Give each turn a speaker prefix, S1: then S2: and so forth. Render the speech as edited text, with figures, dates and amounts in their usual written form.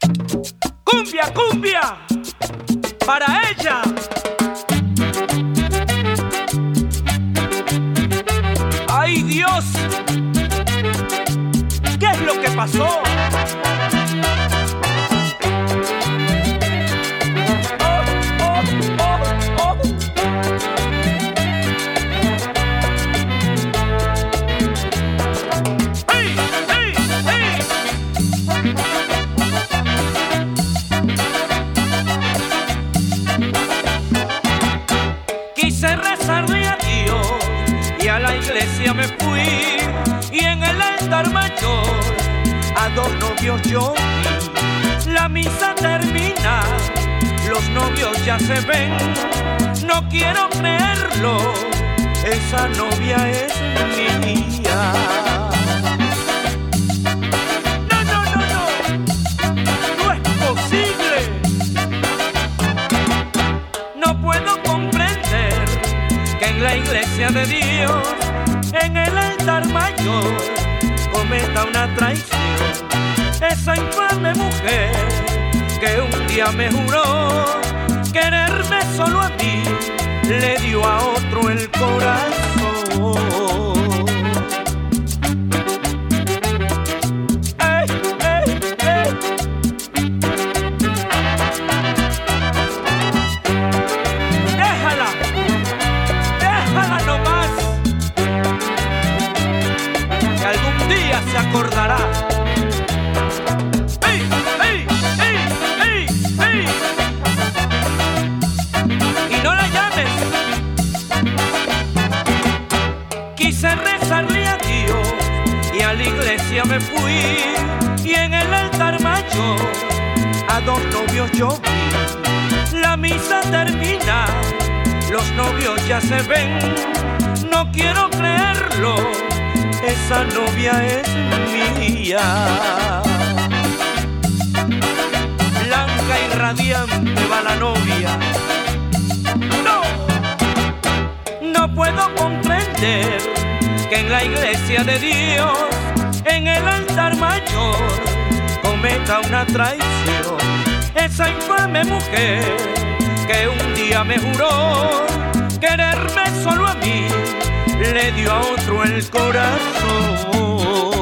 S1: Cumbia, cumbia, para ella. ¡Ay, Dios! ¿Qué es lo que pasó? Quise rezarle a Dios y a la iglesia me fui, y en el altar mayor a dos novios yo vi. La misa termina, los novios ya se ven. No quiero creerlo, esa novia es mía. No, no, no, no, no es posible. No puedo comprender que en la iglesia de Dios, en el altar mayor, cometa una traición. Esa infame mujer que un día me juró quererme solo a mí, le dio a otro el corazón. Déjala nomás, que algún día se acordará. Y no la llames. Quise rezarle a Dios y a la iglesia me fui, y en el altar mayor a dos novios yo vi. La misa termina, los novios ya se ven. No quiero creerlo, esa novia es mía. Blanca y radiante va la novia. No puedo comprender que en la iglesia de Dios, en el altar mayor, cometa una traición. Esa infame mujer que un día me juró quererme solo a mí, le dio a otro el corazón.